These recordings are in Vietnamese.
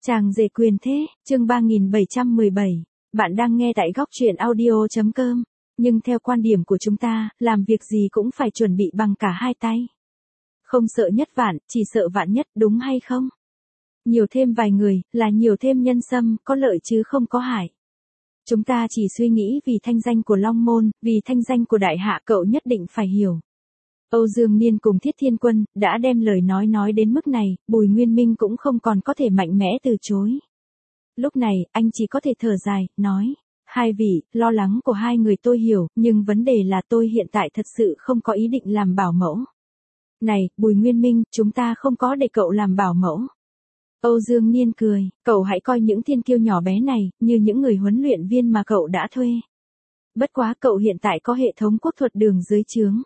Chàng rể quyền thế, chương 3717. Bạn đang nghe tại góc truyện audio.com. Nhưng theo quan điểm của chúng ta, làm việc gì cũng phải chuẩn bị bằng cả hai tay. Không sợ nhất vạn, chỉ sợ vạn nhất, đúng hay không? Nhiều thêm vài người, là nhiều thêm nhân sâm, có lợi chứ không có hại. Chúng ta chỉ suy nghĩ vì thanh danh của Long Môn, vì thanh danh của đại hạ, cậu nhất định phải hiểu. Âu Dương Niên cùng Thiết Thiên Quân, đã đem lời nói đến mức này, Bùi Nguyên Minh cũng không còn có thể mạnh mẽ từ chối. Lúc này, anh chỉ có thể thở dài, nói, hai vị, lo lắng của hai người tôi hiểu, nhưng vấn đề là tôi hiện tại thật sự không có ý định làm bảo mẫu. Này, Bùi Nguyên Minh, chúng ta không có để cậu làm bảo mẫu. Âu Dương Niên cười, cậu hãy coi những thiên kiêu nhỏ bé này, như những người huấn luyện viên mà cậu đã thuê. Bất quá cậu hiện tại có hệ thống quốc thuật đường dưới trướng.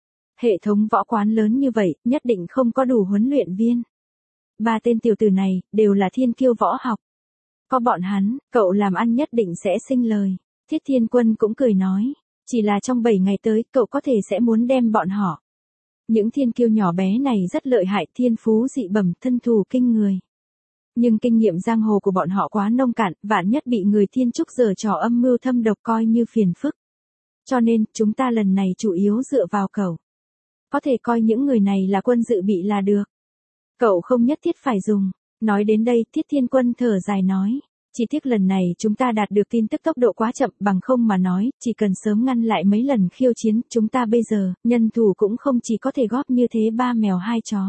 Hệ thống võ quán lớn như vậy, nhất định không có đủ huấn luyện viên. Ba tên tiểu tử này, đều là thiên kiêu võ học. Có bọn hắn, cậu làm ăn nhất định sẽ sinh lời. Thiết Thiên Quân cũng cười nói, chỉ là trong 7 ngày tới, cậu có thể sẽ muốn đem bọn họ. Những thiên kiêu nhỏ bé này rất lợi hại, thiên phú dị bẩm, thân thủ kinh người. Nhưng kinh nghiệm giang hồ của bọn họ quá nông cạn, vạn nhất bị người thiên trúc giở trò âm mưu thâm độc coi như phiền phức. Cho nên, chúng ta lần này chủ yếu dựa vào cậu. Có thể coi những người này là quân dự bị là được. Cậu không nhất thiết phải dùng. Nói đến đây, Thiết Thiên Quân thở dài nói. Chỉ tiếc lần này chúng ta đạt được tin tức tốc độ quá chậm, bằng không mà nói, chỉ cần sớm ngăn lại mấy lần khiêu chiến, chúng ta bây giờ, nhân thủ cũng không chỉ có thể góp như thế ba mèo hai chó.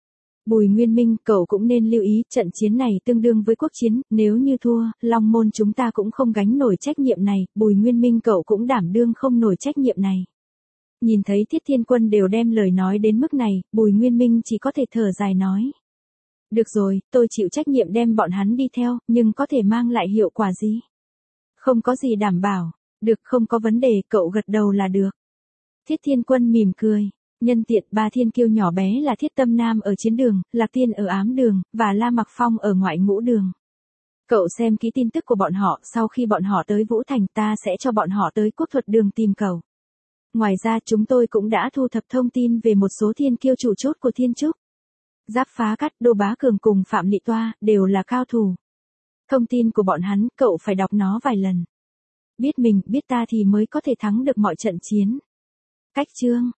Bùi Nguyên Minh, cậu cũng nên lưu ý, trận chiến này tương đương với quốc chiến, nếu như thua, Long Môn chúng ta cũng không gánh nổi trách nhiệm này, Bùi Nguyên Minh cậu cũng đảm đương không nổi trách nhiệm này. Nhìn thấy Thiết Thiên Quân đều đem lời nói đến mức này, Bùi Nguyên Minh chỉ có thể thở dài nói. Được rồi, tôi chịu trách nhiệm đem bọn hắn đi theo, nhưng có thể mang lại hiệu quả gì? Không có gì đảm bảo. Được, không có vấn đề, cậu gật đầu là được. Thiết Thiên Quân mỉm cười. Nhân tiện, ba thiên kiêu nhỏ bé là Thiết Tâm Nam ở chiến đường, Lạc Tiên ở ám đường, và La Mặc Phong ở ngoại ngũ đường. Cậu xem kỹ tin tức của bọn họ, sau khi bọn họ tới Vũ Thành ta sẽ cho bọn họ tới quốc thuật đường tìm cậu. Ngoài ra chúng tôi cũng đã thu thập thông tin về một số thiên kiêu chủ chốt của Thiên Trúc. Giáp Phá Cắt, Đô Bá Cường cùng Phạm Lị Toa, đều là cao thủ. Thông tin của bọn hắn, cậu phải đọc nó vài lần. Biết mình, biết ta thì mới có thể thắng được mọi trận chiến. Cách chương.